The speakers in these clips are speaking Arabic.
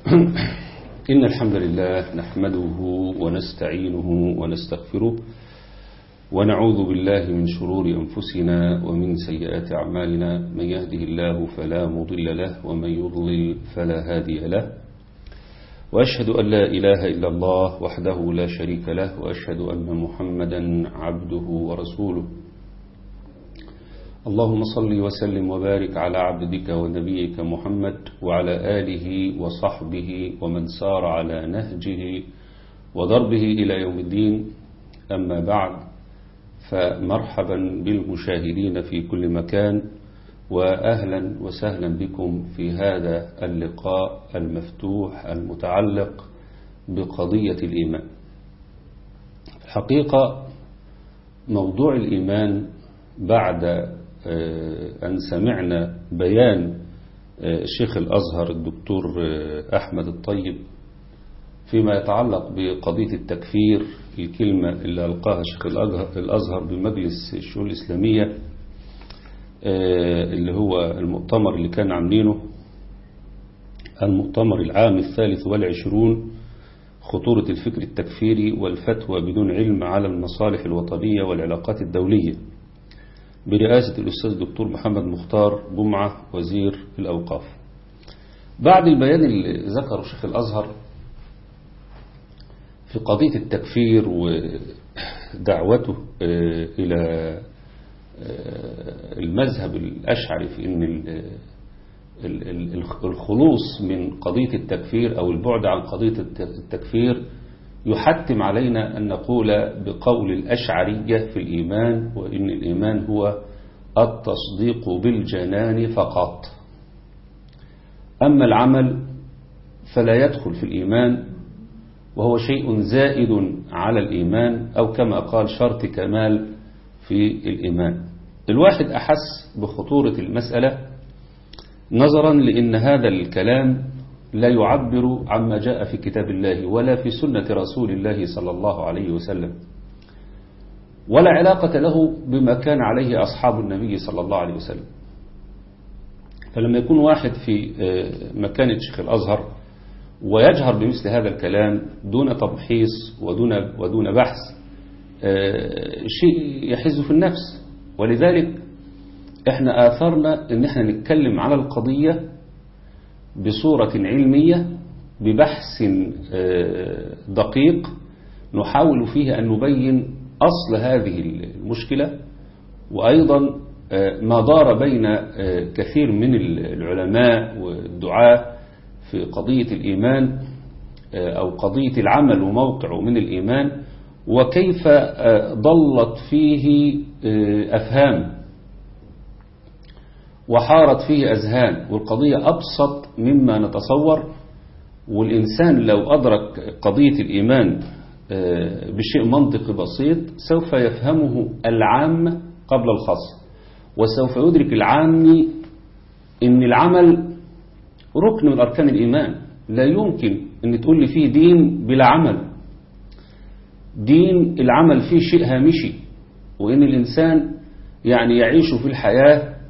إن الحمد لله نحمده ونستعينه ونستغفره ونعوذ بالله من شرور أنفسنا ومن سيئات أعمالنا. من يهده الله فلا مضل له ومن يضلل فلا هادي له، وأشهد أن لا إله إلا الله وحده لا شريك له، وأشهد أن محمدا عبده ورسوله. اللهم صل وسلم وبارك على عبدك ونبيك محمد وعلى آله وصحبه ومن سار على نهجه وضربه إلى يوم الدين. أما بعد، فمرحبا بالمشاهدين في كل مكان، وأهلا وسهلا بكم في هذا اللقاء المفتوح المتعلق بقضية الإيمان. الحقيقة موضوع الإيمان بعد أن سمعنا بيان شيخ الأزهر الدكتور أحمد الطيب فيما يتعلق بقضية التكفير، الكلمة اللي ألقاها شيخ الأزهر بمجلس الشؤون الإسلامية اللي هو المؤتمر اللي كان عاملينه، المؤتمر العام 23، خطورة الفكر التكفيري والفتوى بدون علم على المصالح الوطنية والعلاقات الدولية، برئاسة الأستاذ الدكتور محمد مختار جمعة وزير الأوقاف. بعد البيان اللي ذكره شيخ الأزهر في قضية التكفير ودعوته إلى المذهب الأشعري في أن الخلوص من قضية التكفير أو البعد عن قضية التكفير يحتم علينا أن نقول بقول الأشعرية في الإيمان، وإن الإيمان هو التصديق بالجنان فقط، أما العمل فلا يدخل في الإيمان، وهو شيء زائد على الإيمان، أو كما قال شرط كمال في الإيمان. الواحد أحس بخطورة المسألة نظرا لأن هذا الكلام لا يعبر عما جاء في كتاب الله ولا في سنة رسول الله صلى الله عليه وسلم، ولا علاقة له بما كان عليه أصحاب النبي صلى الله عليه وسلم. فلما يكون واحد في مكانة شيخ الأزهر ويجهر بمثل هذا الكلام دون تمحيص ودون بحث، شيء يحز في النفس. ولذلك احنا آثرنا ان احنا نتكلم على القضية بصورة علمية ببحث دقيق نحاول فيه أن نبين أصل هذه المشكلة، وأيضا ما دار بين كثير من العلماء والدعاة في قضية الإيمان أو قضية العمل وموقعه من الإيمان، وكيف ضلت فيه أفهام وحارت فيه أذهان، والقضية أبسط مما نتصور. والإنسان لو أدرك قضية الإيمان بشيء منطقي بسيط سوف يفهمه العام قبل الخاص، وسوف يدرك العامي إن العمل ركن من أركان الإيمان. لا يمكن أن تقول لي فيه دين بلا عمل. دين العمل فيه شيء هامشي، وإن الإنسان يعني يعيش في الحياة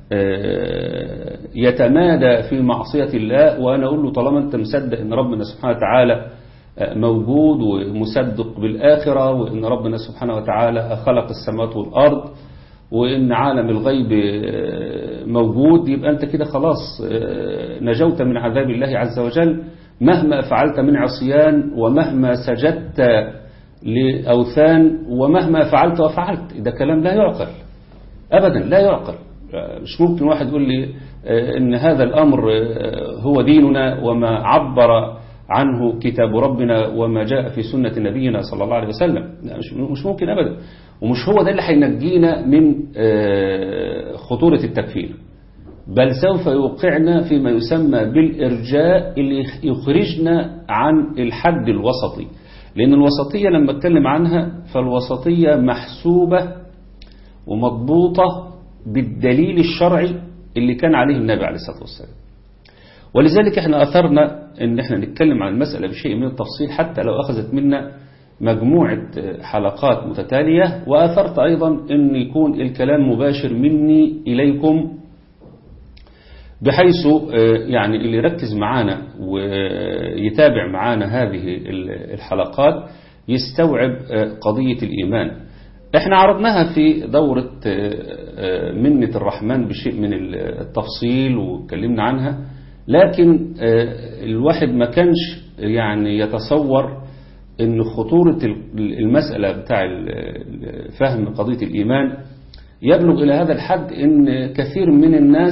يتمادى في معصية الله. وأنا أقول له طالما أنت مصدق أن ربنا سبحانه وتعالى موجود ومصدق بالآخرة، وأن ربنا سبحانه وتعالى خلق السماوات والأرض، وأن عالم الغيب موجود، يبقى أنت كده خلاص نجوت من عذاب الله عز وجل، مهما فعلت من عصيان، ومهما سجدت لأوثان، ومهما فعلت وفعلت. ده كلام لا يعقل أبدا، لا يعقل. مش ممكن واحد يقول لي إن هذا الأمر هو ديننا وما عبر عنه كتاب ربنا وما جاء في سنة نبينا صلى الله عليه وسلم. مش ممكن أبدا، ومش هو ده اللي هينجينا من خطورة التكفير، بل سوف يوقعنا فيما يسمى بالإرجاء اللي يخرجنا عن الحد الوسطي. لأن الوسطية لما اتكلم عنها فالوسطية محسوبة ومضبوطة بالدليل الشرعي اللي كان عليه النبي عليه الصلاة والسلام. ولذلك احنا أثرنا ان احنا نتكلم عن المسألة بشيء من التفصيل حتى لو أخذت منا مجموعة حلقات متتالية. وأثرت أيضا ان يكون الكلام مباشر مني إليكم بحيث يعني اللي يركز معانا ويتابع معانا هذه الحلقات يستوعب قضية الإيمان. احنا عرضناها في دورة منة الرحمن بشيء من التفصيل واتكلمنا عنها، لكن الواحد ما كانش يعني يتصور ان خطورة المسألة بتاع فهم قضية الإيمان يبلغ إلى هذا الحد ان كثير من الناس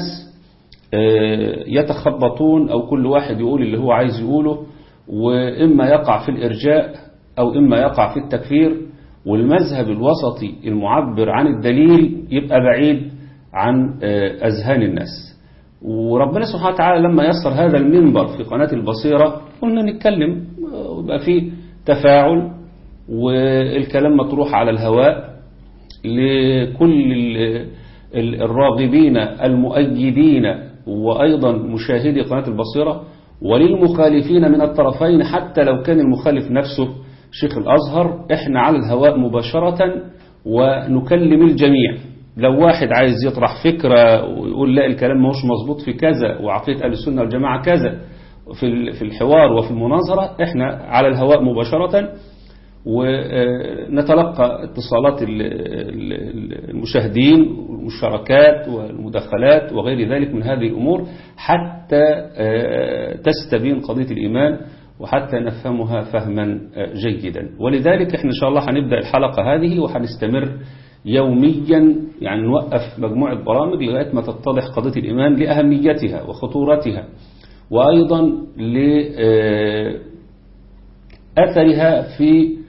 يتخبطون أو كل واحد يقول اللي هو عايز يقوله، وإما يقع في الإرجاء أو إما يقع في التكفير، والمذهب الوسطي المعبر عن الدليل يبقى بعيد عن أذهان الناس. وربنا سبحانه وتعالى لما يسر هذا المنبر في قناة البصيرة قلنا نتكلم ويبقى فيه تفاعل، والكلام مطروح على الهواء لكل الراغبين المؤيدين وأيضا مشاهدي قناة البصيرة، وللمخالفين من الطرفين حتى لو كان المخالف نفسه شيخ الأزهر. احنا على الهواء مباشرة ونكلم الجميع. لو واحد عايز يطرح فكرة ويقول لا الكلام ماهوش مظبوط في كذا وعقيدة أهل السنة والجماعة كذا في الحوار وفي المناظرة، احنا على الهواء مباشرة ونتلقى اتصالات المشاهدين والمشاركات والمداخلات وغير ذلك من هذه الأمور حتى تستبين قضية الإيمان وحتى نفهمها فهما جيدا. ولذلك احنا إن شاء الله هنبدأ الحلقة هذه وهنستمر يوميا، يعني نوقف مجموعة برامج لغاية ما تتضح قضية الإيمان لأهميتها وخطورتها، وأيضا لأثرها في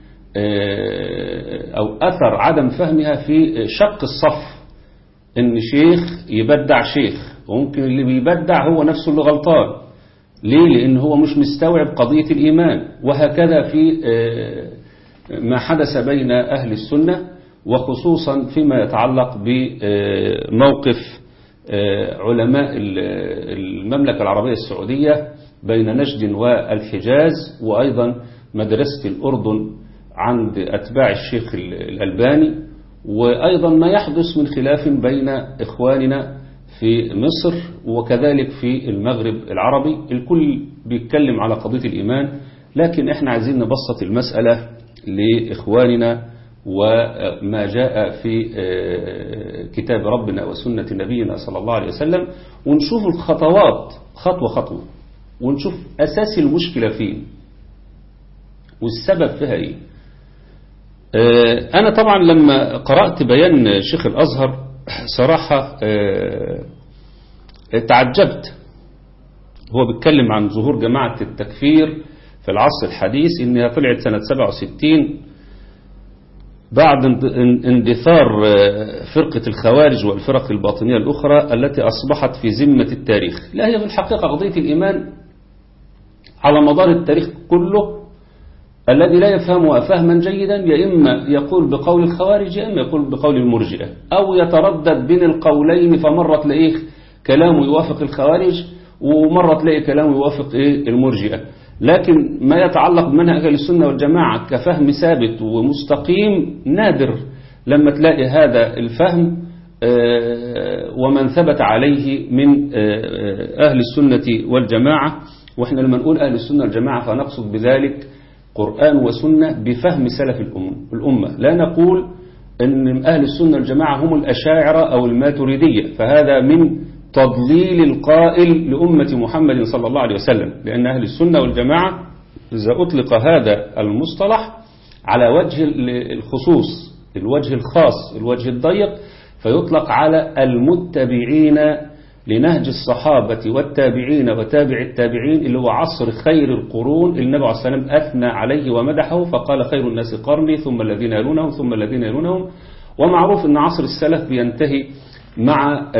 أو أثر عدم فهمها في شق الصف. إن شيخ يبدع شيخ، وممكن اللي بيبدع هو نفسه اللي غلطان. ليه؟ لأن هو مش مستوعب قضية الإيمان. وهكذا في ما حدث بين أهل السنة، وخصوصا فيما يتعلق بموقف علماء المملكة العربية السعودية بين نجد والحجاز، وأيضا مدرسة الأردن عند أتباع الشيخ الألباني، وأيضا ما يحدث من خلاف بين إخواننا في مصر وكذلك في المغرب العربي. الكل بيتكلم على قضية الإيمان، لكن احنا عايزين نبسط المسألة لإخواننا وما جاء في كتاب ربنا وسنة نبينا صلى الله عليه وسلم، ونشوف الخطوات خطوة خطوة، ونشوف أساس المشكلة فين والسبب فيها إيه. أنا طبعا لما قرأت بيان شيخ الأزهر صراحة تعجبت. هو بيتكلم عن ظهور جماعة التكفير في العصر الحديث، إنها طلعت سنة 67 بعد اندثار فرقة الخوارج والفرق الباطنية الأخرى التي أصبحت في ذمة التاريخ. لا، هي في الحقيقة قضية الإيمان على مدار التاريخ كله الذي لا يفهمها فهما جيدا يا إما يقول بقول الخوارج يا إما يقول بقول المرجئة، أو يتردد بين القولين، فمرة تلاقيه كلامه يوافق الخوارج ومرة تلاقي كلامه يوافق المرجئة. لكن ما يتعلق بمنهج أهل السنة والجماعة كفهم ثابت ومستقيم نادر لما تلاقي هذا الفهم ومن ثبت عليه من أهل السنة والجماعة. وإحنا لما نقول أهل السنة والجماعة فنقصد بذلك قرآن وسنة بفهم سلف الأمة. لا نقول أن أهل السنة والجماعة هم الأشاعرة أو الماتريدية، فهذا من تضليل القائل لأمة محمد صلى الله عليه وسلم. لأن أهل السنة والجماعة إذا أطلق هذا المصطلح على وجه الخصوص، الوجه الخاص، الوجه الضيق، فيطلق على المتبعين لنهج الصحابة والتابعين وتابع التابعين، اللي هو عصر خير القرون. النبي عليه الصلاة والسلام أثنى عليه ومدحه فقال خير الناس قرني ثم الذين يلونهم ثم الذين يلونهم. ومعروف أن عصر السلف بينتهي مع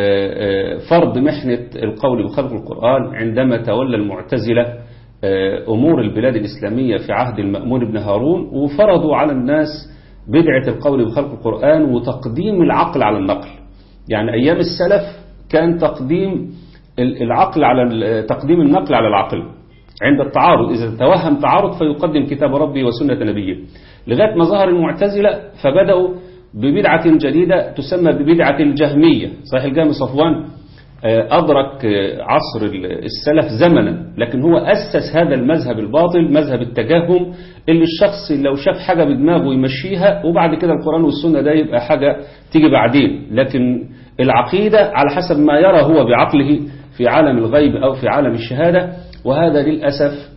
فرض محنة القول بخلق القرآن عندما تولى المعتزلة أمور البلاد الإسلامية في عهد المأمون بن هارون، وفرضوا على الناس بدعة القول بخلق القرآن وتقديم العقل على النقل. يعني أيام السلف كان تقديم العقل على تقديم النقل على العقل عند التعارض. إذا توهم تعارض فيقدم كتاب ربي وسنة نبيه، لغاية ما ظهر المعتزلة فبدأوا ببدعة جديدة تسمى ببدعة الجهمية. صحيح الجهم صفوان أدرك عصر السلف زمنا، لكن هو أسس هذا المذهب الباطل، مذهب التجهم، اللي الشخص لو شاف حاجة بدماغه يمشيها، وبعد كده القرآن والسنة ده يبقى حاجة تيجي بعدين. لكن العقيدة على حسب ما يرى هو بعقله في عالم الغيب أو في عالم الشهادة، وهذا للأسف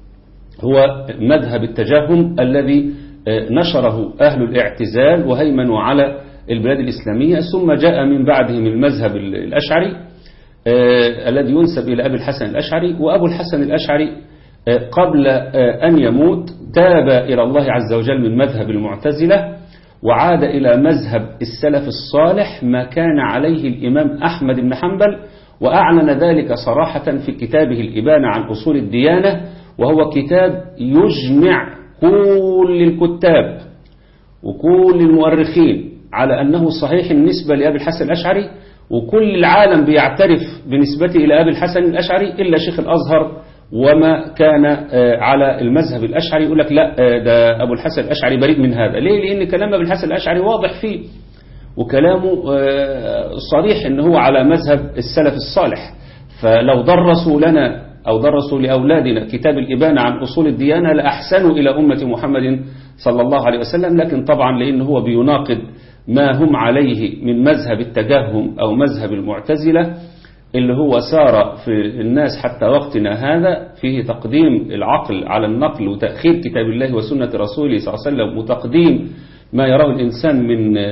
هو مذهب التجهم الذي نشره أهل الاعتزال وهيمنوا على البلاد الإسلامية. ثم جاء من بعدهم المذهب الأشعري الذي ينسب إلى أبي الحسن الأشعري. وأبو الحسن الأشعري قبل أن يموت تاب إلى الله عز وجل من مذهب المعتزلة، وعاد إلى مذهب السلف الصالح ما كان عليه الإمام أحمد بن حنبل، وأعلن ذلك صراحة في كتابه الإبانة عن أصول الديانة، وهو كتاب يجمع كل الكتاب وكل المؤرخين على أنه صحيح النسبة لأبي الحسن الأشعري، وكل العالم بيعترف بنسبته إلى أبي الحسن الأشعري إلا شيخ الأزهر وما كان على المذهب الأشعري يقول لك لا ده أبو الحسن الأشعري بريء من هذا. ليه؟ لأن كلام أبو الحسن الأشعري واضح فيه، وكلامه صريح أنه هو على مذهب السلف الصالح. فلو درسوا لنا أو درسوا لأولادنا كتاب الإبانة عن أصول الديانة لأحسنوا إلى أمة محمد صلى الله عليه وسلم. لكن طبعا لأنه هو بيناقض ما هم عليه من مذهب التجهم أو مذهب المعتزلة اللي هو سار في الناس حتى وقتنا هذا، فيه تقديم العقل على النقل وتأخير كتاب الله وسنة رسوله صلى الله عليه وسلم، وتقديم ما يراه الإنسان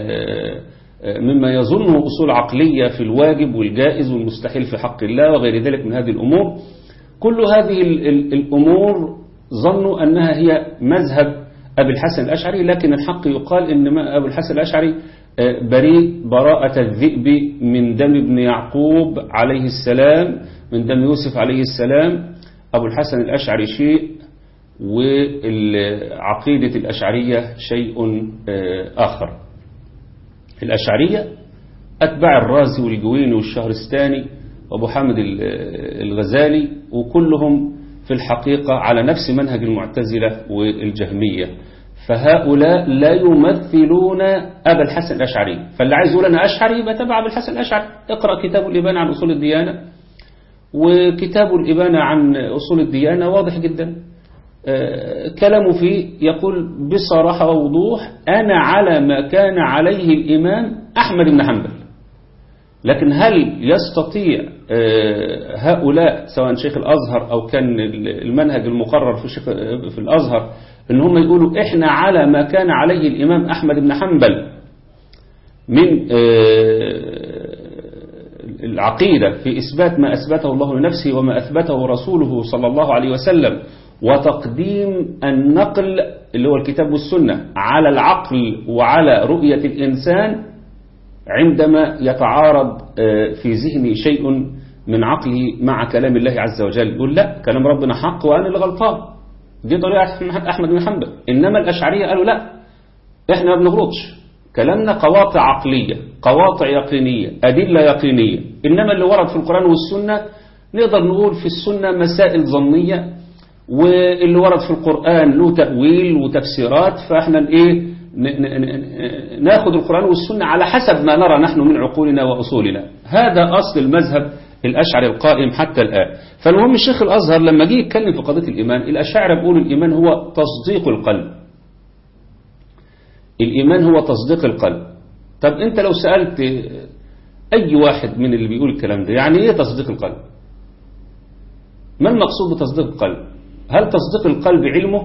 مما يظنه أصول عقلية في الواجب والجائز والمستحيل في حق الله وغير ذلك من هذه الأمور. كل هذه الأمور ظنوا أنها هي مذهب أبي الحسن الأشعري، لكن الحق يقال إن أبو الحسن الأشعري بريء براءة الذئب من دم ابن يعقوب عليه السلام، من دم يوسف عليه السلام. أبو الحسن الأشعري شيء والعقيدة الأشعرية شيء آخر. الأشعرية أتباع الرازي والجويني والشهرستاني وأبو حامد الغزالي، وكلهم في الحقيقة على نفس منهج المعتزلة والجهمية. فهؤلاء لا يمثلون أبا الحسن الأشعري. فاللي عايز يقول أنا أشعري يبقى تبع أبا الحسن الأشعري. اقرأ كتاب الإبانة عن أصول الديانة، وكتاب الإبانة عن أصول الديانة واضح جدا. كلامه فيه يقول بصراحة ووضوح أنا على ما كان عليه الإمام أحمد بن حنبل. لكن هل يستطيع هؤلاء سواء شيخ الأزهر أو كان المنهج المقرر في الأزهر إن هم يقولوا إحنا على ما كان عليه الإمام أحمد بن حنبل من العقيدة في إثبات ما أثبته الله لنفسه وما أثبته رسوله صلى الله عليه وسلم، وتقديم النقل اللي هو الكتاب والسنة على العقل وعلى رؤية الإنسان عندما يتعارض في ذهني شيء من عقله مع كلام الله عز وجل؟ يقول لا، كلام ربنا حق وأنا اللي غلطان. دي طريقة أحمد بن حنبل. إنما الأشعرية قالوا لا، إحنا ما بنغلطش، كلامنا قواطع عقلية، قواطع يقينية، أدلة يقينية. إنما اللي ورد في القرآن والسنة نقدر نقول في السنة مسائل ظنية، واللي ورد في القرآن له تأويل وتفسيرات، فإحنا ناخذ القرآن والسنة على حسب ما نرى نحن من عقولنا وأصولنا. هذا أصل المذهب الأشعري القائم حتى الآن. فالمهم الشيخ الأزهر لما جه يتكلم في قضية الإيمان، الأشاعرة بيقولوا الإيمان هو تصديق القلب. الإيمان هو تصديق القلب. طب أنت لو سألت أي واحد من اللي بيقول الكلام ده يعني إيه تصديق القلب؟ ما المقصود بتصديق القلب؟ هل تصديق القلب علمه؟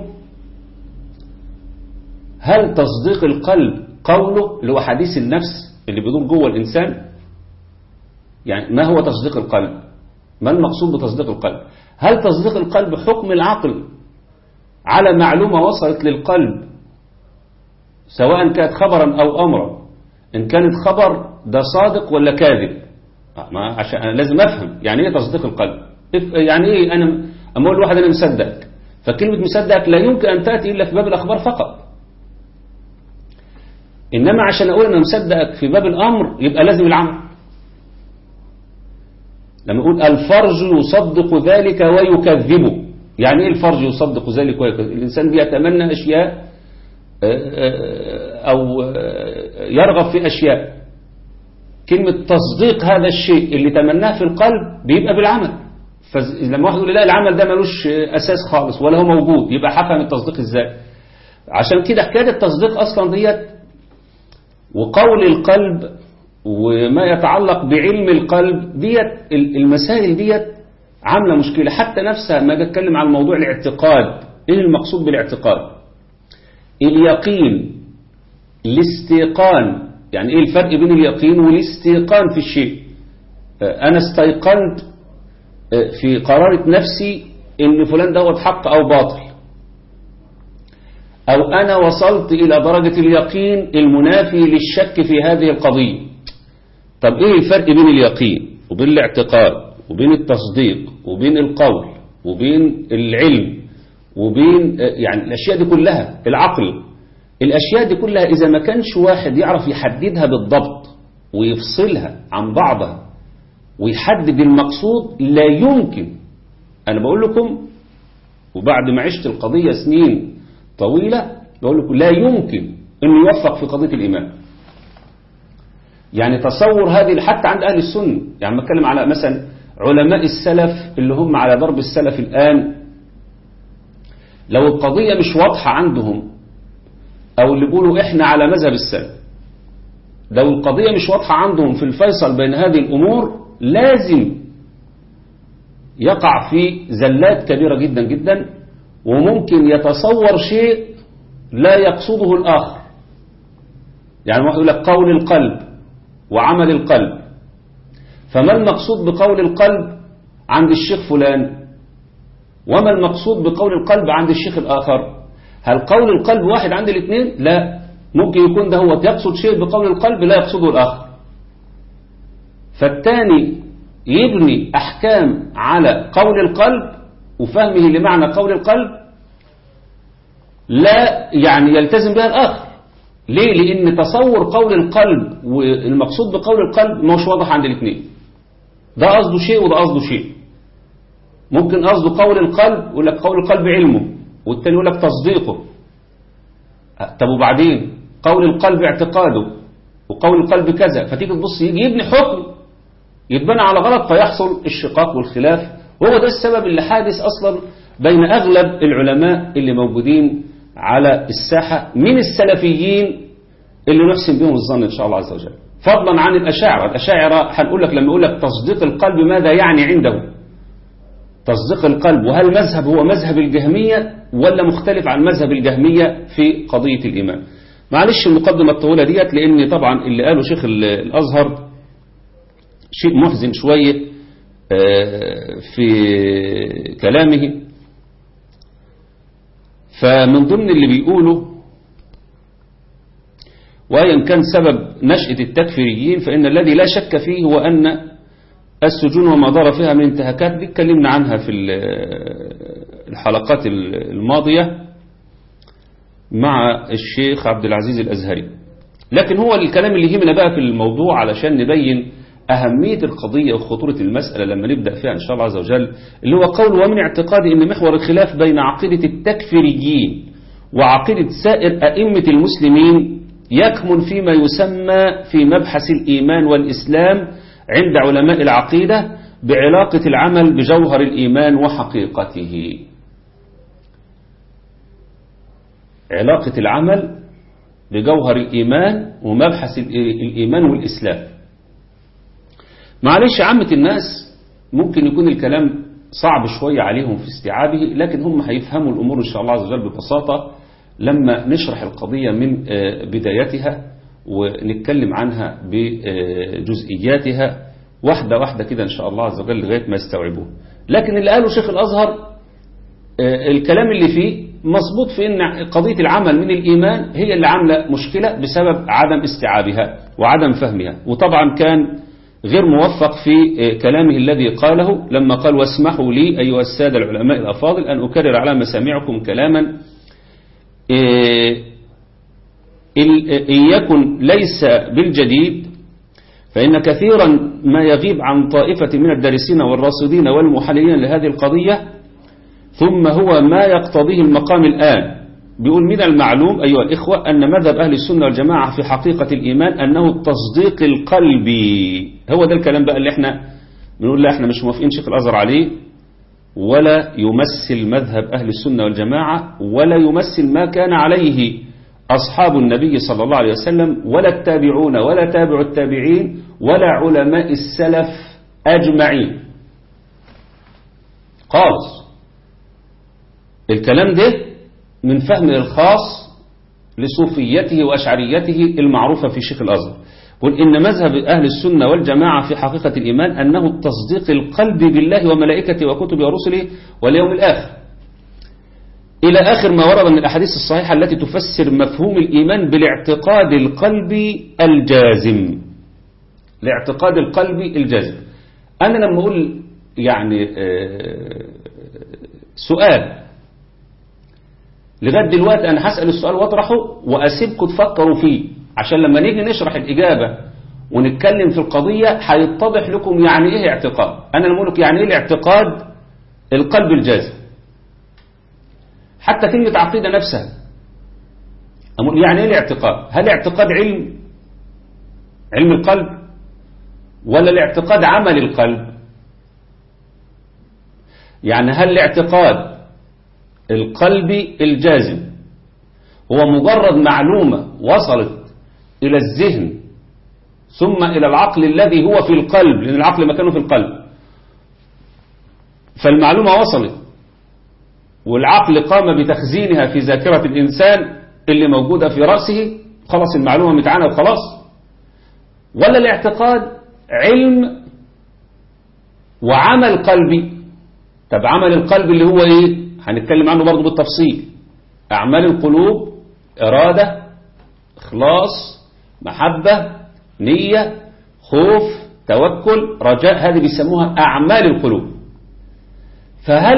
هل تصديق القلب قوله اللي هو حديث النفس اللي بيدور جوه الإنسان؟ يعني ما هو تصديق القلب؟ ما المقصود بتصديق القلب؟ هل تصديق القلب حكم العقل على معلومة وصلت للقلب سواء كانت خبرا أو أمرا؟ إن كانت خبر ده صادق ولا كاذب؟ عشان أنا لازم أفهم يعني إيه تصديق القلب. يعني إيه أنا أما أقول لواحد أنا مصدقك، فكلمة مصدقك لا يمكن أن تأتي إلا في باب الأخبار فقط. إنما عشان أقول أنا مصدقك في باب الأمر يبقى لازم العمل. لما يقول الفرج يصدق ذلك ويكذبه، يعني إيه الفرج يصدق ذلك ويكذبه؟ الإنسان بيتمنى أشياء أو يرغب في أشياء، كلمة تصديق هذا الشيء اللي تمناه في القلب بيبقى بالعمل. فلما واحد يقول لا العمل ده ملوش أساس خالص ولا هو موجود، يبقى حكم التصديق إزاي؟ عشان كده حكاية التصديق أصلا ديت وقول القلب وما يتعلق بعلم القلب ديت، المسائل ديت عاملة مشكلة. حتى نفسها ما أجي أتكلم عن موضوع الاعتقاد، إيه المقصود بالاعتقاد؟ اليقين، الاستيقان. يعني إيه الفرق بين اليقين والاستيقان في الشيء؟ أنا استيقنت في قرارة نفسي إن فلان دوت حق أو باطل، أو أنا وصلت إلى درجة اليقين المنافي للشك في هذه القضية. طب إيه الفرق بين اليقين وبين الاعتقاد وبين التصديق وبين القول وبين العلم وبين يعني الأشياء دي كلها، العقل، الأشياء دي كلها إذا ما كانش واحد يعرف يحددها بالضبط ويفصلها عن بعضها ويحدد المقصود، لا يمكن. أنا بقول لكم وبعد ما عشت القضية سنين طويلة بقول لكم لا يمكن أن يوفق في قضية الإيمان. يعني تصور هذه حتى عند أهل السنة، يعني بتكلم على مثلا علماء السلف اللي هم على ضرب السلف الآن، لو القضية مش واضحة عندهم أو اللي بيقولوا إحنا على مذهب السلف، لو القضية مش واضحة عندهم في الفيصل بين هذه الأمور لازم يقع في زلات كبيرة جدا جدا، وممكن يتصور شيء لا يقصده الآخر. يعني واحد يقول لك قول القلب وعمل القلب، فما المقصود بقول القلب عند الشيخ فلان وما المقصود بقول القلب عند الشيخ الآخر؟ هل قول القلب واحد عند الاثنين؟ لا، ممكن يكون ده هو يقصد شيء بقول القلب لا يقصده الآخر، فالتاني يبني أحكام على قول القلب وفهمه لمعنى قول القلب لا يعني يلتزم بها الآخر. ليه؟ لأن تصور قول القلب والمقصود بقول القلب مش واضح عند الاثنين، ده قصده شيء وده قصده شيء. ممكن قصده قول القلب يقول لك قول القلب علمه، والتاني يقول لك تصديقه. طب وبعدين قول القلب اعتقاده وقول القلب كذا، فتيجي تبص يجي يبني حكم يتبنى على غلط فيحصل الشقاق والخلاف. وهو ده السبب اللي حادث أصلا بين أغلب العلماء اللي موجودين على الساحة من السلفيين اللي نحسن بهم الظن إن شاء الله عز وجل، فضلا عن الأشاعرة. الأشاعرة هنقول لك لما يقول لك تصديق القلب ماذا يعني عنده؟ تصديق القلب، وهل مذهب هو مذهب الجهمية ولا مختلف عن مذهب الجهمية في قضية الإيمان؟ معلش المقدمة الطويلة ديت لأن طبعا اللي قاله شيخ الأزهر شيء محزن شوية في كلامه. فمن ضمن اللي بيقوله وأيا كان سبب نشأة التكفيريين فإن الذي لا شك فيه هو أن السجون وما دار فيها من انتهاكات دي اتكلمنا عنها في الحلقات الماضية مع الشيخ عبد العزيز الأزهري. لكن هو الكلام اللي يهمنا بقى في الموضوع علشان نبين أهمية القضية وخطورة المسألة لما نبدأ فيها إن شاء الله عز وجل، اللي هو قول ومن اعتقادي أن محور الخلاف بين عقيدة التكفيريين وعقيدة سائر أئمة المسلمين يكمن فيما يسمى في مبحث الإيمان والإسلام عند علماء العقيدة بعلاقة العمل بجوهر الإيمان وحقيقته. علاقة العمل بجوهر الإيمان ومبحث الإيمان والإسلام. معلش عامة الناس ممكن يكون الكلام صعب شوية عليهم في استيعابه، لكن هم هيفهموا الأمور إن شاء الله عز وجل ببساطة لما نشرح القضية من بدايتها ونتكلم عنها بجزئياتها واحدة واحدة كده إن شاء الله عز وجل لغاية ما يستوعبوه. لكن اللي قاله شيخ الأزهر الكلام اللي فيه مظبوط في أن قضية العمل من الإيمان هي اللي عاملة مشكلة بسبب عدم استيعابها وعدم فهمها. وطبعا كان غير موفق في كلامه الذي قاله لما قال واسمحوا لي أيها السادة العلماء الأفاضل أن أكرر على مسامعكم كلاما إن يكن ليس بالجديد فإن كثيرا ما يغيب عن طائفة من الدارسين والراصدين والمحللين لهذه القضية، ثم هو ما يقتضيه المقام الآن بيقول من المعلوم أيها الإخوة أن مذهب أهل السنة والجماعة في حقيقة الإيمان أنه التصديق القلبي. هو ده الكلام بقى اللي احنا بنقول لا احنا مش موافقين شيخ الأزهر عليه، ولا يمثل مذهب أهل السنة والجماعة، ولا يمثل ما كان عليه أصحاب النبي صلى الله عليه وسلم، ولا التابعون ولا تابع التابعين ولا علماء السلف أجمعين خالص. الكلام ده من فهم الخاص لصوفيته وأشعريته المعروفة في شيخ الأزهر. قل إن مذهب أهل السنة والجماعة في حقيقة الإيمان أنه التصديق القلب بالله وملائكته وكتبه ورسله واليوم الآخر، إلى آخر ما ورد من الأحاديث الصحيحة التي تفسر مفهوم الإيمان بالاعتقاد القلبي الجازم. الاعتقاد القلبي الجازم. أنا لما أقول يعني سؤال لغاية دلوقتي أنا هسأل السؤال واطرحه وأسيبكم تفكروا فيه، عشان لما نيجي نشرح الإجابة ونتكلم في القضية هيتضح لكم يعني إيه اعتقاد. أنا لما أقول لك يعني إيه الاعتقاد القلب الجازم، حتى كلمة عقيدة نفسها أقول يعني إيه الاعتقاد؟ هل الاعتقاد علم القلب، ولا الاعتقاد عمل القلب؟ يعني هل الاعتقاد القلبي الجازم هو مجرد معلومة وصلت إلى الذهن ثم إلى العقل الذي هو في القلب، لأن العقل مكانه في القلب، فالمعلومة وصلت والعقل قام بتخزينها في ذاكرة الإنسان اللي موجودة في رأسه، خلاص المعلومة متعانة وخلاص؟ ولا الاعتقاد علم وعمل قلبي؟ طب عمل القلب اللي هو إيه؟ هنتكلم عنه برضو بالتفصيل. أعمال القلوب إرادة، إخلاص، محبة، نية، خوف، توكل، رجاء، هذه بيسموها أعمال القلوب. فهل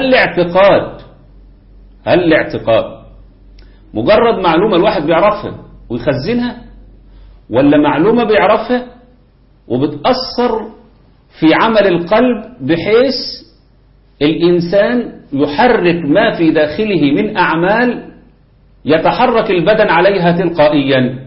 الاعتقاد مجرد معلومة الواحد بيعرفها ويخزنها، ولا معلومة بيعرفها وبتأثر في عمل القلب بحيث الإنسان يحرك ما في داخله من أعمال يتحرك البدن عليها تلقائيا؟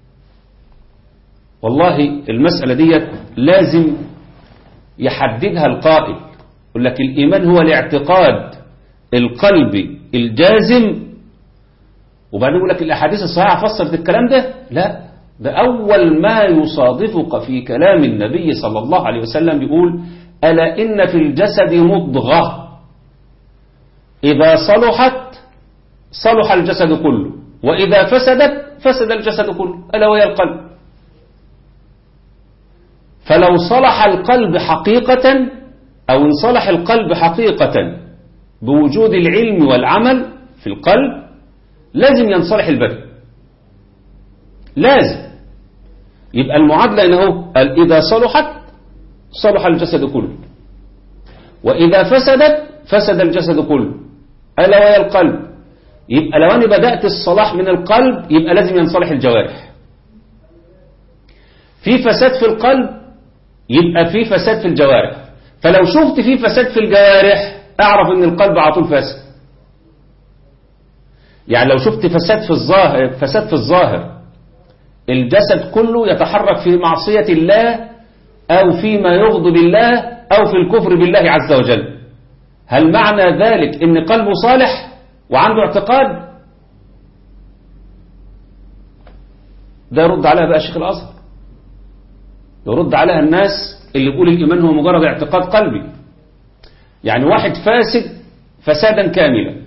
والله المسألة دي لازم يحددها القائل، يقول لك الإيمان هو الاعتقاد القلبي الجازم، وبعدين يقول لك الأحاديث الصحيحة فسرت الكلام ده. لا، ده أول ما يصادفك في كلام النبي صلى الله عليه وسلم بيقول ألا إن في الجسد مضغة إذا صلحت صلح الجسد كله، وإذا فسدت فسد الجسد كله، ألا وهي القلب. فلو صلح القلب حقيقة أو انصلح القلب حقيقة بوجود العلم والعمل في القلب، لازم ينصلح البدن، لازم. يبقى المعادلة إنه إذا صلحت صلح الجسد كله، وإذا فسدت فسد الجسد كله، ألا وهي القلب. يبقى لو أنا بدأت الصلاح من القلب يبقى لازم ينصلح الجوارح. في فساد في القلب يبقى في فساد في الجوارح. فلو شفت في فساد في الجوارح اعرف ان القلب على طول فاسد. يعني لو شفت فساد في الظاهر الجسد كله يتحرك في معصية الله أو فيما يغضب الله أو في الكفر بالله عز وجل، هل معنى ذلك ان قلبه صالح وعنده اعتقاد؟ ده يرد عليها بقى شيخ الأزهر، يرد عليها الناس اللي يقول الإيمان هو مجرد اعتقاد قلبي. يعني واحد فاسد فسادا كاملا،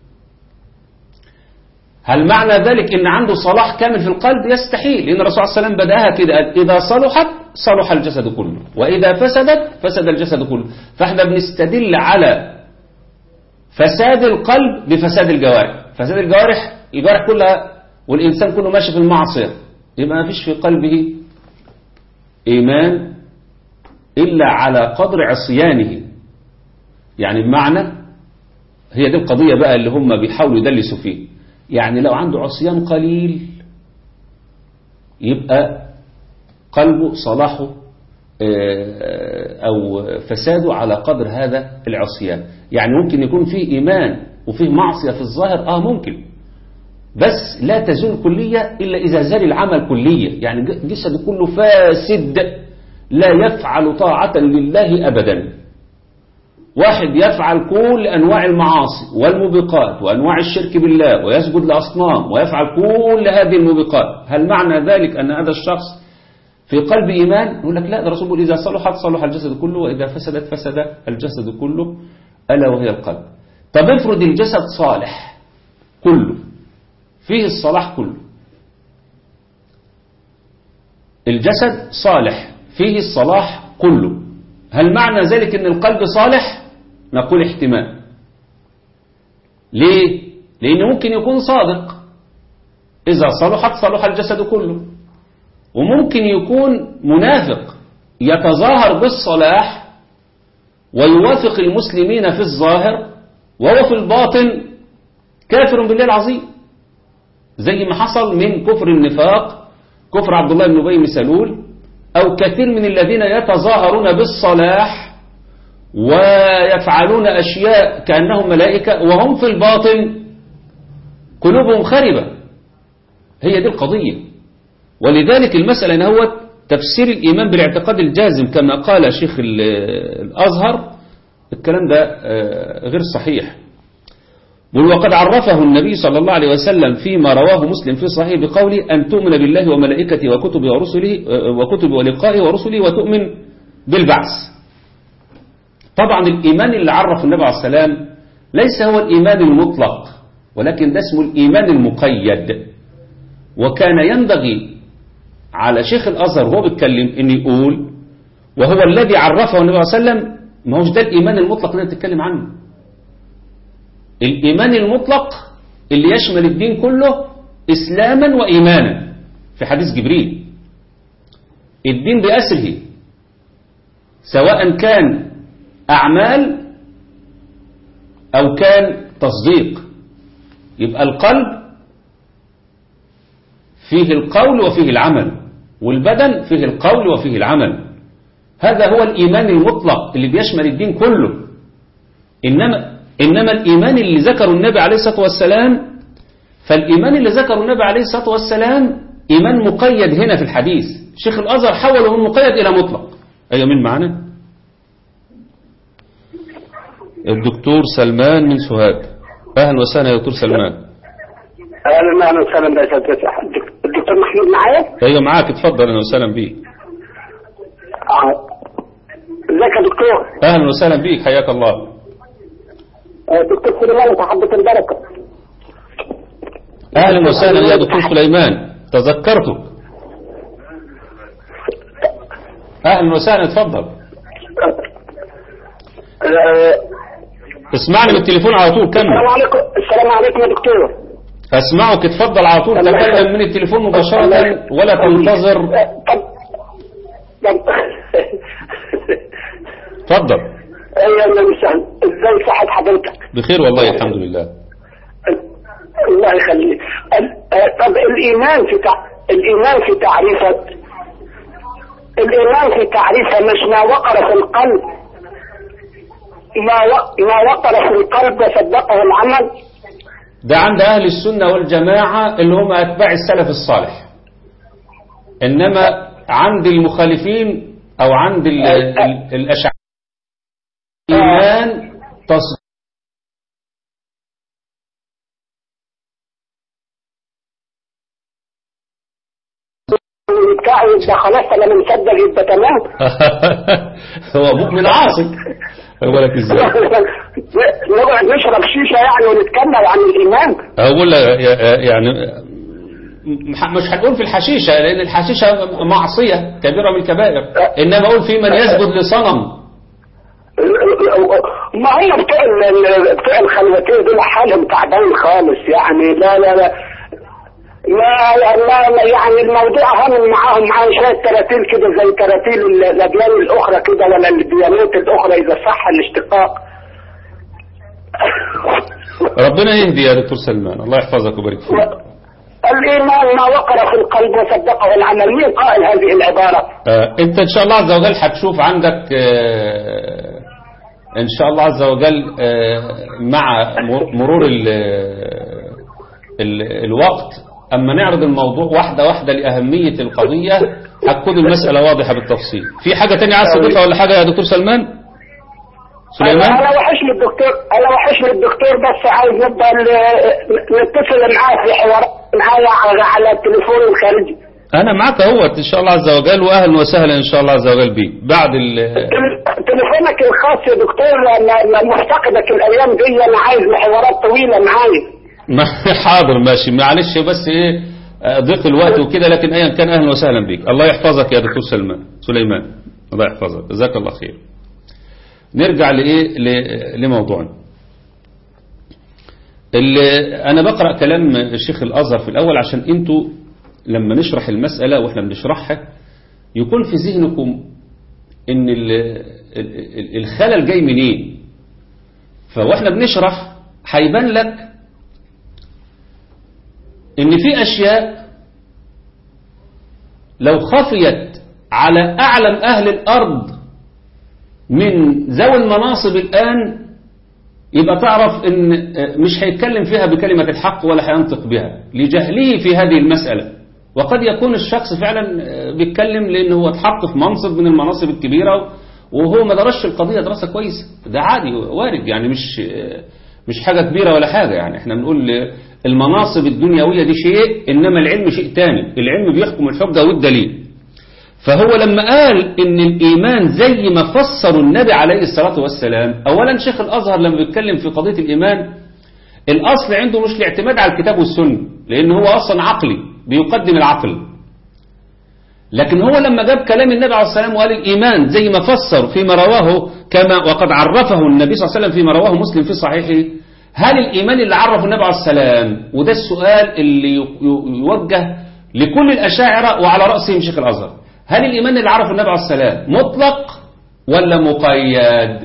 هل معنى ذلك ان عنده صلاح كامل في القلب؟ يستحيل، لأن الرسول صلى الله عليه وسلم بدأها كده، إذا صلحت صلح الجسد كله، وإذا فسدت فسد الجسد كله. فاحنا بنستدل على فساد القلب بفساد الجوارح. فساد الجوارح كلها والإنسان كله ماشي في المعصية، يبقى ما فيش في قلبه إيمان إلا على قدر عصيانه. يعني بمعنى هي دي القضية بقى اللي هم بيحاولوا يدلسوا فيه. يعني لو عنده عصيان قليل يبقى قلبه صلاحه أو فساده على قدر هذا العصيان. يعني ممكن يكون فيه إيمان وفيه معصية في الظاهر، ممكن، بس لا تزول كلية إلا إذا زال العمل كلية، يعني جسد كله فاسد لا يفعل طاعة لله أبدا. واحد يفعل كل أنواع المعاصي والموبقات وأنواع الشرك بالله ويسجد لأصنام ويفعل كل هذه الموبقات، هل معنى ذلك أن هذا الشخص في قلب إيمان؟ يقول لك لا، ده رسول إذا صلحت صلح الجسد كله وإذا فسدت فسد الجسد كله ألا وهي القلب. طب افرض الجسد صالح كله، فيه الصلاح كله، الجسد صالح فيه الصلاح كله، هل معنى ذلك أن القلب صالح؟ نقول احتمال. ليه؟ لأنه ممكن يكون صادق، إذا صلحت صلح الجسد كله، وممكن يكون منافق يتظاهر بالصلاح ويوافق المسلمين في الظاهر وهو في الباطن كافر بالله العظيم، زي ما حصل من كفر النفاق، كفر عبد الله بن أبي بن سلول، أو كثير من الذين يتظاهرون بالصلاح ويفعلون أشياء كأنهم ملائكة وهم في الباطن قلوبهم خربة. هي دي القضية. ولذلك المسألة هو تفسير الإيمان بالاعتقاد الجازم كما قال شيخ الأزهر، الكلام ده غير صحيح. وقد عرفه النبي صلى الله عليه وسلم فيما رواه مسلم في صحيح بقوله أن تؤمن بالله وملائكته وكتبه ورسله وكتبه ولقائه ورسله وتؤمن بالبعث. طبعا الإيمان اللي عرف النبي عليه السلام ليس هو الإيمان المطلق، ولكن ده اسمه الإيمان المقيد. وكان ينبغي على شيخ الأزهر وهو بيتكلم إن يقول وهو الذي عرفه النبي عليه وسلم، ما هوش ده الإيمان المطلق اللي بتتكلم عنه. الإيمان المطلق اللي يشمل الدين كله إسلاما وإيمانا في حديث جبريل. الدين بأسره سواء كان أعمال أو كان تصديق. يبقى القلب فيه القول وفيه العمل، والبدن فيه القول وفيه العمل. هذا هو الإيمان المطلق اللي بيشمل الدين كله. إنما الإيمان اللي ذكره النبي عليه الصلاة والسلام، فالإيمان اللي ذكره النبي عليه الصلاة والسلام إيمان مقيد هنا في الحديث. شيخ الأزهر حوله من مقيد إلى مطلق. أيوة، مين معنا؟ الدكتور سلمان من سوهاج. أهلا وسهلا يا دكتور سلمان. أهلا وسهلا. الدكتور محمود معايا؟ أيوة معاك، اتفضل. أهلا وسهلا بيك. ازيك يا دكتور؟ أهلا وسهلا بيك، حياك الله. دكتور سليمان وتحبة البركة. أهلا وسهلا يا دكتور سليمان، تذكرتك. أهلا وسهلا، اتفضل. اسمعني من التليفون على طول، كمل. السلام عليكم يا دكتور. اسمعك، اتفضل على طول، تكلم من التليفون مباشرة ولا تنتظر. اتفضل. ازاي صحة حضرتك؟ بخير والله، الحمد لله. الله يخليك. طب الإيمان في تعريفه مش ما وقر في القلب، ما وقر في القلب وصدقه العمل. ده عند أهل السنة والجماعة اللي هم أتباع السلف الصالح. إنما عند المخالفين أو عند الأشاعرة إيمان تصديق. ده خلاص لما نصدق يبقى تمام. هو مؤمن عاصي. أقول لك إزاي؟ نقعد نشرب شيشة يعني ونتكلم عن الإيمان. أقول يعني مش هنقول في الحشيشة، لأن الحشيشة معصية كبيرة من الكبائر، إنما أقول في من يسجد لصنم. ما هم بتوع الخلوتين دول حالهم تعبان خالص يعني. لا يعني الموضوع هم معاهم شوية تراتيل كده زي تراتيل الأديان الأخرى كده، ولا الديانات الأخرى إذا صح الاشتقاق. ربنا يهدي يا دكتور سلمان، الله يحفظك ويبارك فيك. الإيمان ما وقر في القلب وصدقه العمل. مين قائل هذه العبارة؟ أنت إن شاء الله عز وجل هتشوف عندك إن شاء الله عز وجل مع مرور الوقت أما نعرض الموضوع واحدة واحدة لأهمية القضية هتكون المسألة واضحة بالتفصيل. في حاجة تانية عايز تضيفها ولا حاجة يا دكتور سليمان؟ أنا وحشني الدكتور بس عايز نبقى نتصل معاه في حوارات معايا على التليفون الخارجي. أنا معك اهوت إن شاء الله عز وجل، وأهلا وسهلا إن شاء الله عز وجل بيك بعد تليفونك الخاص يا دكتور، مفتقدك الأيام دي، أنا عايز محاورات طويلة معايا. حاضر ماشي، معلش بس إيه ضيق الوقت وكده، لكن أيا كان أهلا وسهلا بيك. الله يحفظك يا دكتور سليمان، الله يحفظك، جزاك الله خير. نرجع لموضوعنا. أنا بقرأ كلام الشيخ الأزهر في الأول عشان أنتوا لما نشرح المسألة وإحنا بنشرحها يكون في ذهنكم إن الخلل جاي منين. فوإحنا بنشرح هيبان لك إن في أشياء لو خفيت على أعلم أهل الأرض من ذوي المناصب الآن يبقى تعرف إن مش هيتكلم فيها بكلمة الحق ولا هينطق بها لجهله في هذه المسألة. وقد يكون الشخص فعلا بيتكلم لأنه هو اتحط في منصب من المناصب الكبيرة وهو ما درسش القضية دراسة كويسة، ده عادي وارد يعني، مش حاجة كبيرة ولا حاجة. يعني احنا بنقول المناصب الدنيوية دي شيء، إنما العلم شيء تاني، العلم بيحكم الحجة والدليل. فهو لما قال إن الإيمان زي ما فسر النبي عليه الصلاة والسلام، أولا شيخ الأزهر لما بيتكلم في قضية الإيمان الأصل عنده مش الاعتماد على الكتاب والسنة، لأن هو أصلا عقلي بيقدم العقل. لكن هو لما جاب كلام النبي عليه الصلاة والسلام وقال الإيمان زي ما فسر فيما رواه كما وقد عرفه النبي صلى الله عليه وسلم فيما رواه مسلم في صحيحه، هل الإيمان اللي عرفه النبي عليه السلام، وده السؤال اللي يوجه لكل الأشاعرة وعلى رأسهم شيخ الأزهر، هل الإيمان اللي عرفه النبي عليه السلام مطلق ولا مقيد؟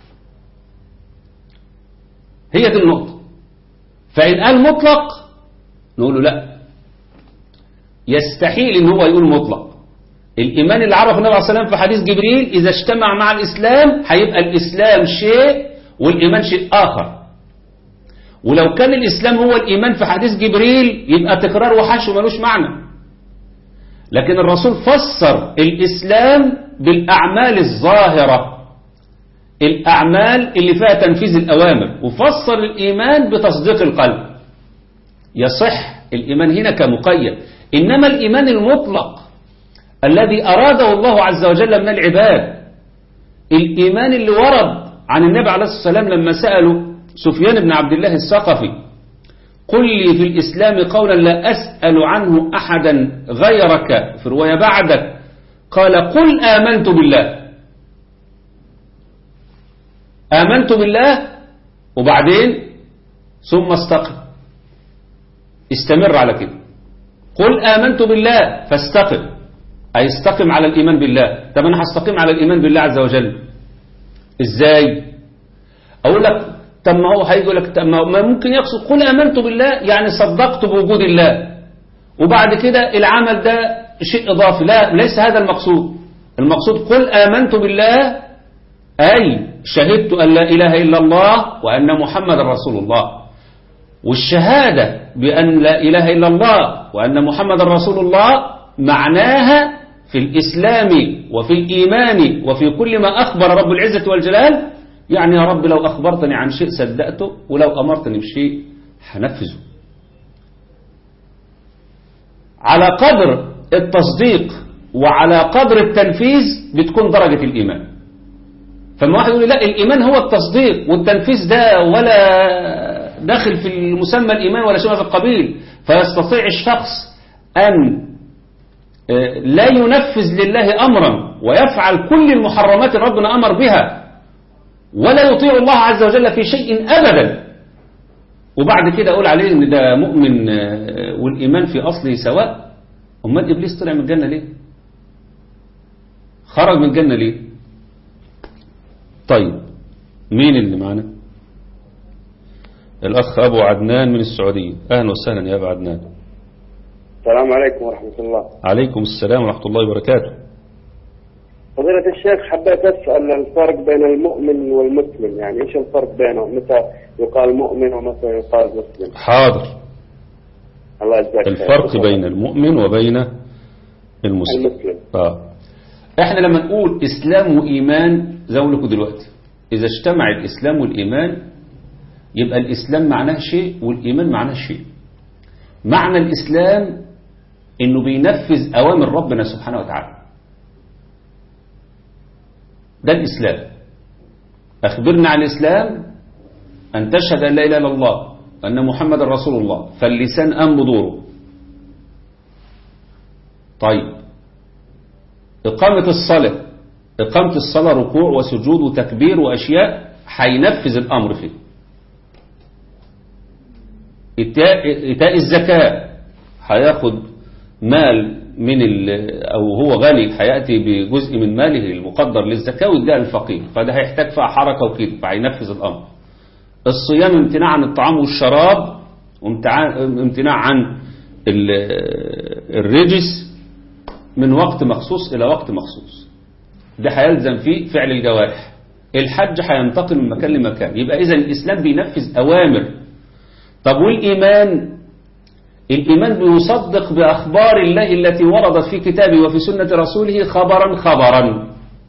هي دي النقطة. فإن قال مطلق نقول له لا، يستحيل إن هو يقول مطلق. الإيمان اللي عرفه النبي عليه السلام في حديث جبريل إذا اجتمع مع الإسلام هيبقى الإسلام شيء والإيمان شيء آخر. ولو كان الإسلام هو الإيمان في حديث جبريل يبقى تكرار وحشو ملوش معنى. لكن الرسول فسر الإسلام بالأعمال الظاهرة، الأعمال اللي فيها تنفيذ الأوامر، وفسر الإيمان بتصديق القلب. يصح الإيمان هنا كمقيد. إنما الإيمان المطلق الذي أراده الله عز وجل من العباد، الإيمان اللي ورد عن النبي عليه الصلاة والسلام لما سألوا سفيان بن عبد الله الثقفي قل لي في الإسلام قولا لا أسأل عنه أحدا غيرك، في رواية بعدك، قال قل آمنت بالله. آمنت بالله وبعدين ثم استقم، استمر على كده. قل آمنت بالله فاستقم، أي استقم على الإيمان بالله. طب أنا هستقيم على الإيمان بالله عز وجل إزاي؟ أقول لك طب ما هو هيقول لك طب ما ممكن يقصد قل آمنت بالله يعني صدقت بوجود الله، وبعد كده العمل ده شيء إضافي. لا، ليس هذا المقصود. المقصود قل آمنت بالله أي شهدت أن لا إله إلا الله وأن محمد رسول الله. والشهادة بأن لا إله إلا الله وأن محمد رسول الله معناها في الإسلام وفي الإيمان وفي كل ما أخبر رب العزة والجلال، يعني يا رب لو أخبرتني عن شيء صدقته، ولو أمرتني بشيء هنفذه. على قدر التصديق وعلى قدر التنفيذ بتكون درجة الإيمان. فما واحد يقول لا الإيمان هو التصديق والتنفيذ ده ولا داخل في المسمى الإيمان ولا شيء من هذا القبيل، فيستطيع الشخص أن لا ينفذ لله أمرا ويفعل كل المحرمات ربنا أمر بها ولا يطيع الله عز وجل في شيء أبدا، وبعد كده أقول عليه إن ده مؤمن والإيمان في أصله سواء. أمال إبليس طلع من الجنة ليه؟ خرج من الجنة ليه؟ طيب مين اللي معنا؟ الأخ أبو عدنان من السعودية. أهلا وسهلا يا أبو عدنان. السلام عليكم ورحمة الله. عليكم السلام ورحمة الله وبركاته. فضيلة الشيخ حبيت أسأل الفرق بين المؤمن والمسلم، يعني إيش الفرق بينهم؟ متى يقال مؤمن ومتى يقال مسلم؟ حاضر. الله يجزاك خير. الفرق بين المؤمن وبين المسلم. احنا لما نقول إسلام وإيمان زي ما بقول لكم دلوقتي، إذا اجتمع الإسلام والإيمان يبقى الإسلام معناه شيء والإيمان معناه شيء. معنى الإسلام إنه بينفذ أوامر ربنا سبحانه وتعالى، ده الإسلام. أخبرنا عن الإسلام أن تشهد أن لا إله إلا الله أن محمد رسول الله، فاللسان قام بدوره. طيب إقامة الصلاة ركوع وسجود وتكبير وأشياء هينفذ الأمر فيه. إيتاء الزكاة هياخد مال من أو هو غني هيأتي بجزء من ماله المقدر للزكاة ويديها للفقير، فده هيحتاج فيها حركة وكده، فهينفذ الأمر. الصيام امتناع عن الطعام والشراب، امتناع عن الرجس من وقت مخصوص إلى وقت مخصوص، ده هيلزم فيه فعل الجوارح. الحج هينتقل من مكان لمكان. يبقى إذن الإسلام بينفذ أوامر. طب والإيمان؟ الإيمان بيصدق بأخبار الله التي وردت في كتابه وفي سنة رسوله خبرا.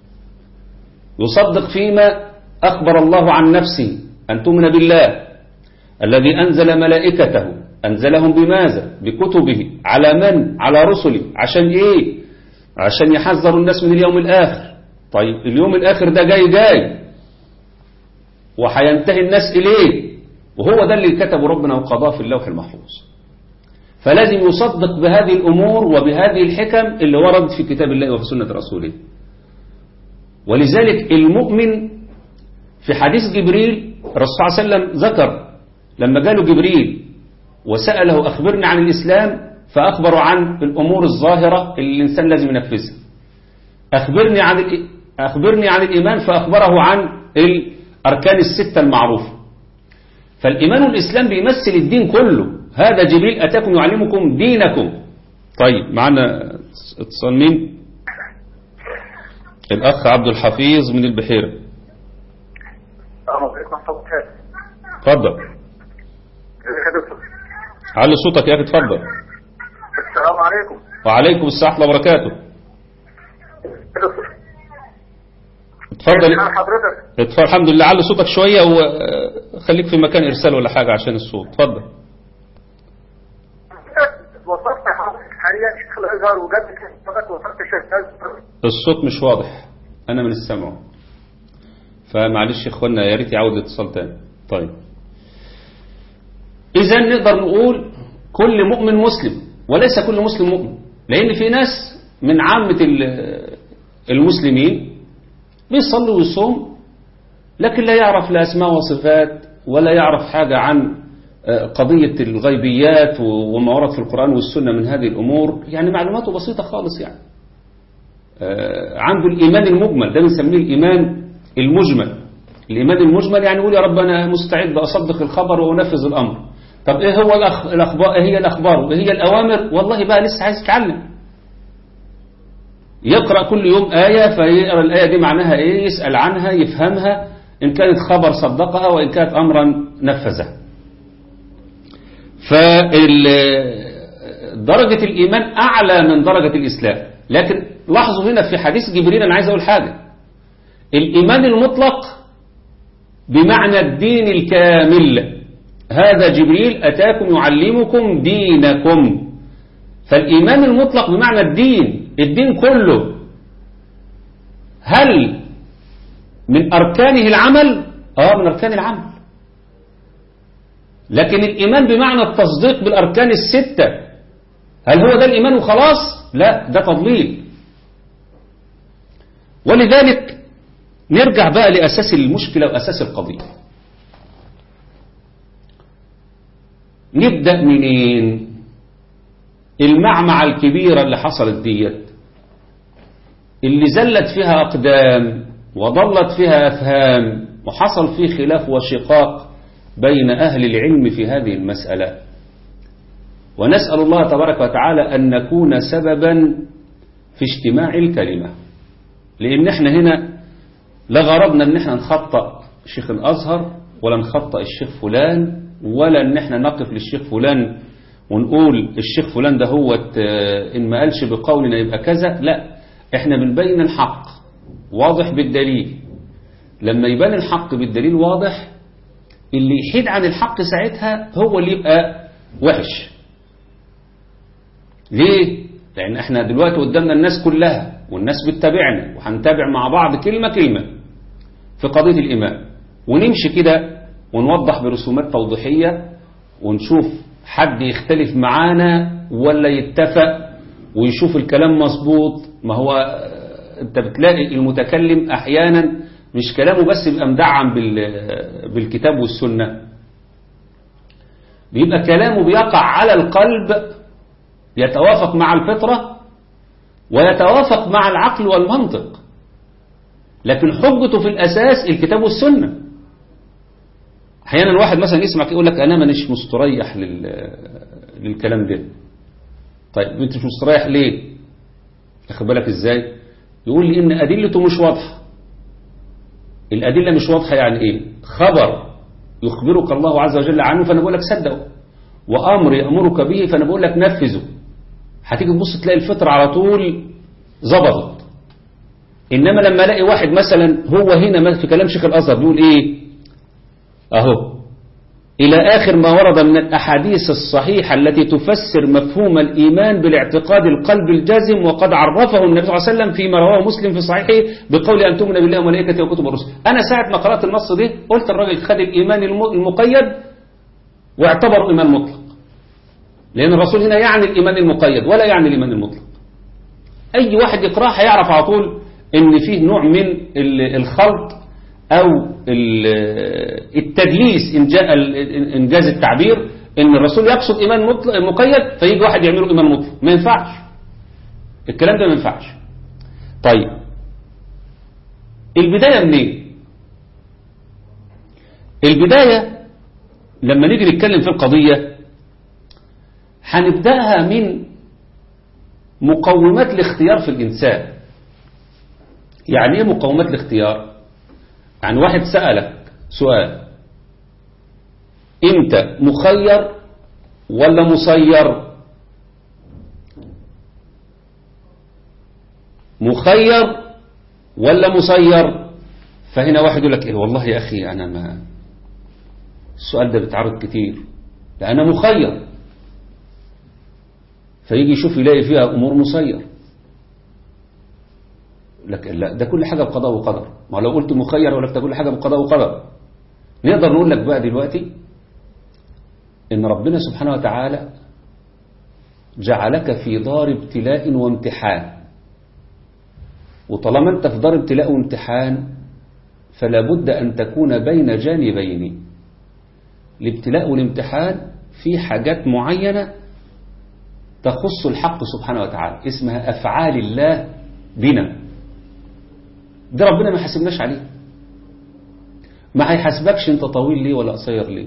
يصدق فيما أخبر الله عن نفسه، أن تؤمن بالله الذي أنزل ملائكته، أنزلهم بماذا؟ بكتبه. على من؟ على رسله. عشان إيه؟ عشان يحذروا الناس من اليوم الآخر. طيب اليوم الآخر ده جاي وحينتهي الناس إليه، وهو ده اللي كتبه ربنا وقضاه في اللوح المحفوظ. فلازم يصدق بهذه الأمور وبهذه الحكم اللي وردت في كتاب الله وفي سنة رسوله. ولذلك المؤمن في حديث جبريل الرسول صلى الله عليه وسلم ذكر لما جاله جبريل وسأله أخبرني عن الإسلام، فأخبره عن الأمور الظاهرة اللي الإنسان لازم ينفذها. أخبرني عن الإيمان، فأخبره عن الأركان الستة المعروفة. فالإيمان والإسلام بيمثل الدين كله. هذا جبريل أتاكم يعلمكم دينكم. طيب معنا اتصال مين؟ الأخ عبد الحفيظ من البحيرة. اتفضل. علي صوتك يا أخي، اتفضل. السلام عليكم. وعليكم السلام ورحمة الله وبركاته. اتفضل. اتفضل. الحمد لله. علي صوتك شوية وخليك في مكان إرسال ولا حاجة عشان الصوت. اتفضل. وصلت حاليا شيخ الأزهر وصلت الصوت مش واضح، أنا من السمع، فمعلش يا إخوانا يا ريت يعود الاتصال تاني. طيب إذا نقدر نقول كل مؤمن مسلم، وليس كل مسلم مؤمن، لأن في ناس من عامة المسلمين بيصلوا ويصوم لكن لا يعرف لا أسماء وصفات ولا يعرف حاجة عن قضية الغيبيات وما ورد في القرآن والسنة من هذه الأمور، يعني معلوماته بسيطة خالص. يعني عنده الإيمان المجمل، ده بنسميه الإيمان المجمل. الإيمان المجمل يعني يقول يا رب أنا مستعد أصدق الخبر وأنفذ الأمر. طب إيه هو الأخبار؟ إيه هي الأخبار وإيه هي الأوامر؟ والله بقى لسه عايز يتعلم. يقرأ كل يوم آية، فيقرأ الآية دي معناها إيه، يسأل عنها، يفهمها، إن كانت خبر صدقها وإن كانت أمرا نفذها. فدرجة الإيمان أعلى من درجة الإسلام. لكن لاحظوا هنا في حديث جبريل، أنا عايز أقول حاجة، الإيمان المطلق بمعنى الدين الكامل. هذا جبريل أتاكم يعلمكم دينكم. فالإيمان المطلق بمعنى الدين كله. هل من أركانه العمل؟ من أركان العمل. لكن الإيمان بمعنى التصديق بالأركان الستة، هل هو ده الإيمان وخلاص؟ لا، ده تضليل. ولذلك نرجع بقى لأساس المشكلة وأساس القضية. نبدأ منين؟ المعمعة الكبيرة اللي حصلت ديت، اللي زلت فيها أقدام وضلت فيها أفهام وحصل فيه خلاف وشقاق بين أهل العلم في هذه المسألة. ونسأل الله تبارك وتعالى أن نكون سببا في اجتماع الكلمة، لأن احنا هنا لا غرضنا ان احنا نخطأ شيخ الأزهر ولا نخطأ الشيخ فلان، ولا ان احنا نقف للشيخ فلان ونقول الشيخ فلان ده هو إن ما قالش بقولنا يبقى كذا. لا، احنا بنبين الحق واضح بالدليل. لما يبان الحق بالدليل واضح، اللي يحيد عن الحق ساعتها هو اللي يبقى وحش. ليه؟ لأن احنا دلوقتي قدامنا الناس كلها، والناس بتتابعنا، وهنتابع مع بعض كلمة كلمة في قضية الإمام، ونمشي كده ونوضح برسومات توضيحية، ونشوف حد يختلف معانا ولا يتفق ويشوف الكلام مظبوط. ما هو انت بتلاقي المتكلم احيانا مش كلامه بس يبقى مدعم بالكتاب والسنة، بيبقى كلامه بيقع على القلب، يتوافق مع الفطرة ويتوافق مع العقل والمنطق، لكن حجته في الأساس الكتاب والسنة. احيانا الواحد مثلا يسمع يقول لك انا مانيش مستريح للكلام ده. طيب انت مش مستريح ليه؟ اخد بالك ازاي؟ يقول لي ان ادلته مش واضحه. الادله مش واضحه يعني ايه؟ خبر يخبرك الله عز وجل عنه فانا بقول لك صدقه، وامر يامرك به فانا بقول لك نفذه. هتيجي تبص تلاقي الفطره على طول ظبطت. انما لما الاقي واحد مثلا هو هنا في كلام شيخ الازهر بيقول ايه اهو إلى آخر ما ورد من الأحاديث الصحيحة التي تفسر مفهوم الإيمان بالاعتقاد القلب الجازم، وقد عرفه النبي صلى الله عليه وسلم فيما رواه مسلم في صحيحه بقول أن تؤمن بالله وملائكته وكتبه ورسله. أنا ساعة ما قرأت النص ده قلت الراجل خد الإيمان المقيد واعتبر إيمان مطلق، لأن الرسول هنا يعني الإيمان المقيد ولا يعني الإيمان المطلق. أي واحد يقرأ هيعرف على طول إن فيه نوع من الخلط أو التدليس إنجاز التعبير، إن الرسول يقصد إيمان مقيد فيجي واحد يعمله إيمان مطلق. ما ينفعش الكلام ده، ما ينفعش. طيب البداية منين؟ البداية لما نيجي نتكلم في القضية هنبدأها من مقومات الاختيار في الإنسان. يعني إيه مقومات الاختيار؟ يعني واحد سألك سؤال، انت مخير ولا مسير؟ مخير ولا مسير؟ فهنا واحد يقول لك ايه والله يا اخي انا ما السؤال ده بيتعرض كتير، لا انا مخير. فيجي يشوف يلاقي فيها امور مسير، لكن لا ده كل حاجة بقضاء وقدر. ما لو قلت مخير ولا ده كل حاجة بقضاء وقدر. نقدر نقول لك بقى دلوقتي ان ربنا سبحانه وتعالى جعلك في دار ابتلاء وامتحان، وطالما انت في دار ابتلاء وامتحان فلا بد ان تكون بين جانبين. الابتلاء والامتحان في حاجات معينة تخص الحق سبحانه وتعالى اسمها افعال الله بنا، ده ربنا ما يحاسبناش عليه. ما هيحاسبكش انت طويل ليه ولا قصير ليه،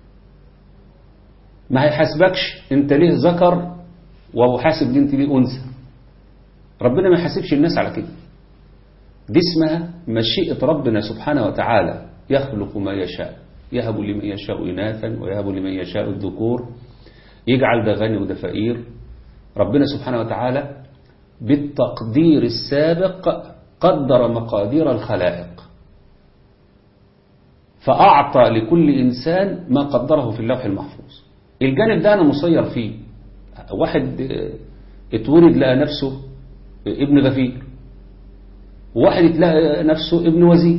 ما هيحاسبكش انت ليه ذكر وهو حاسب ليه انت ليه انثى. ربنا ما يحاسبش الناس على كده. دي اسمها مشيئة ربنا سبحانه وتعالى، يخلق ما يشاء، يهب لمن يشاء إناثا ويهب لمن يشاء الذكور، يجعل ده غني وده فقير. ربنا سبحانه وتعالى بالتقدير السابق قدر مقادير الخلائق، فأعطى لكل إنسان ما قدره في اللوح المحفوظ. الجانب ده أنا مسير فيه. واحد اتولد لقى نفسه ابن غفير، وواحد اتلقى نفسه ابن وزير،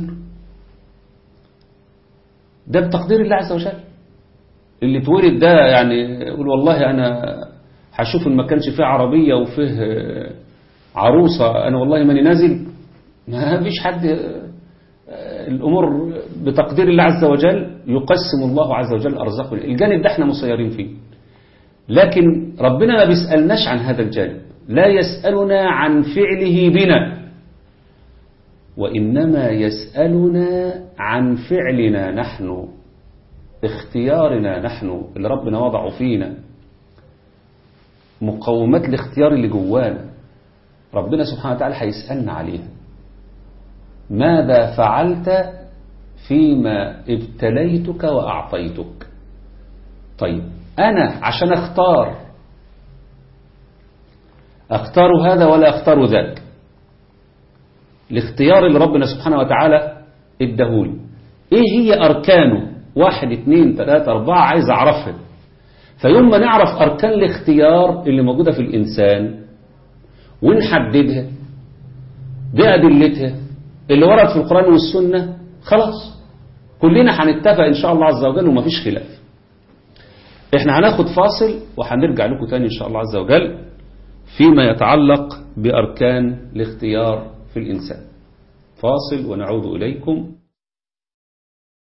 ده بتقدير الله عز وجل. اللي اتولد ده يعني يقول والله أنا هشوف إن ما كانش فيه عربية وفيه عروسة أنا والله ماني نازل. ما فيش حد. الأمور بتقدير الله عز وجل يقسم الله عز وجل أرزاقه. الجانب ده احنا مسيرين فيه، لكن ربنا ما بيسألناش عن هذا الجانب، لا يسألنا عن فعله بنا، وإنما يسألنا عن فعلنا نحن، اختيارنا نحن اللي ربنا وضعه فينا، مقومات الاختيار اللي جوانا ربنا سبحانه وتعالى هيسألنا عليها. ماذا فعلت فيما ابتليتك وأعطيتك؟ طيب أنا عشان أختار هذا ولا أختار ذاك. الاختيار اللي ربنا سبحانه وتعالى ادهولي ايه هي أركانه؟ 1 2 3 4 عايز أعرفها. فيوم ما نعرف أركان الاختيار اللي موجودة في الإنسان ونحددها بأدلتها اللي ورد في القرآن والسنة، خلاص كلنا هنتفق إن شاء الله عز وجل ومفيش خلاف. احنا هناخد فاصل وهنرجع لكم تاني إن شاء الله عز وجل فيما يتعلق بأركان الاختيار في الإنسان. فاصل ونعود إليكم.